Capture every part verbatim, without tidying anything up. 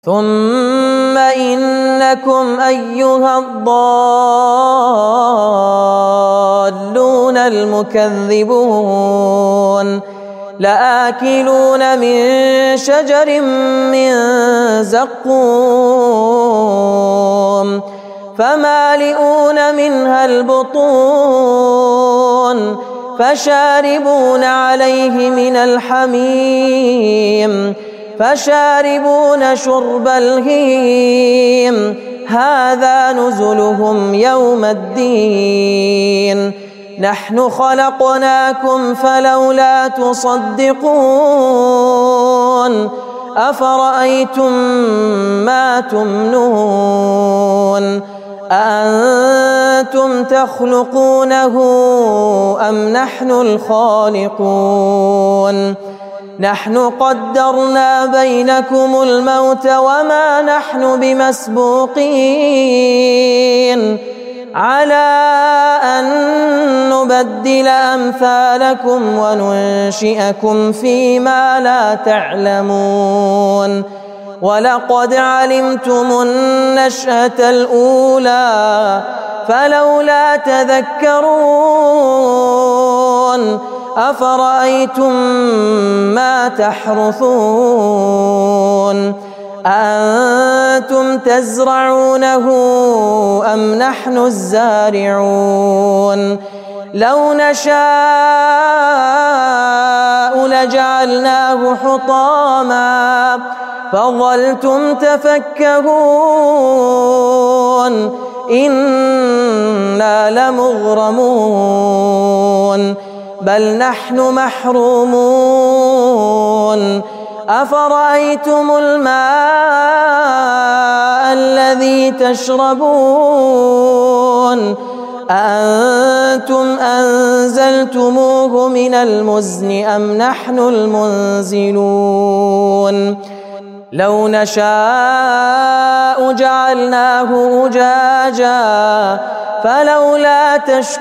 ثم إنكم أيها الضالون المكذبون لآكلون من شجر من زقوم فمالئون منها البطون فشاربون عليه من الحميم فشاربون شرب الهيم هذا نزلهم يوم الدين نحن خلقناكم فلولا تصدقون أفرأيتم ما تمنون أأنتم تخلقونه أم نحن الخالقون نحن قدرنا بينكم الموت وما نحن بمسبوقين على أن نبدل أمثالكم وننشئكم فيما لا تعلمون ولقد علمتم النشأة الأولى فلولا تذكرون أفرأيتم ما تحرثون أأنتم تزرعونه أم نحن الزارعون لو نشاء لجعلناه حطاما فظلتم تفكهون إنا لمغرمون بل نحن محرومون أفرأيتم الماء الذي تشربون أأنتم أنزلتموه من المزن أم نحن المنزلون لو نشاء جعلناه أجاجا فلولا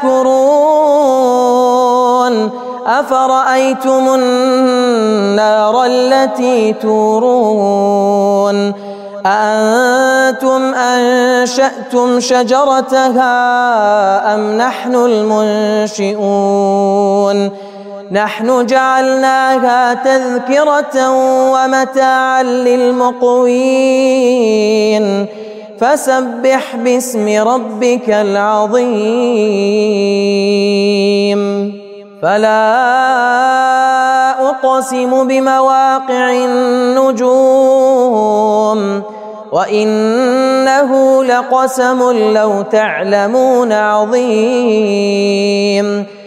تشكرون أفرأيتم النار التي تورون أأنتم أنشأتم شجرتها أم نحن المنشئون نحن جعلناها تذكرة ومتاعا للمقوين فسبح باسم ربك العظيم فلا أقسم بمواقع النجوم وإنه لقسم لو تعلمون عظيم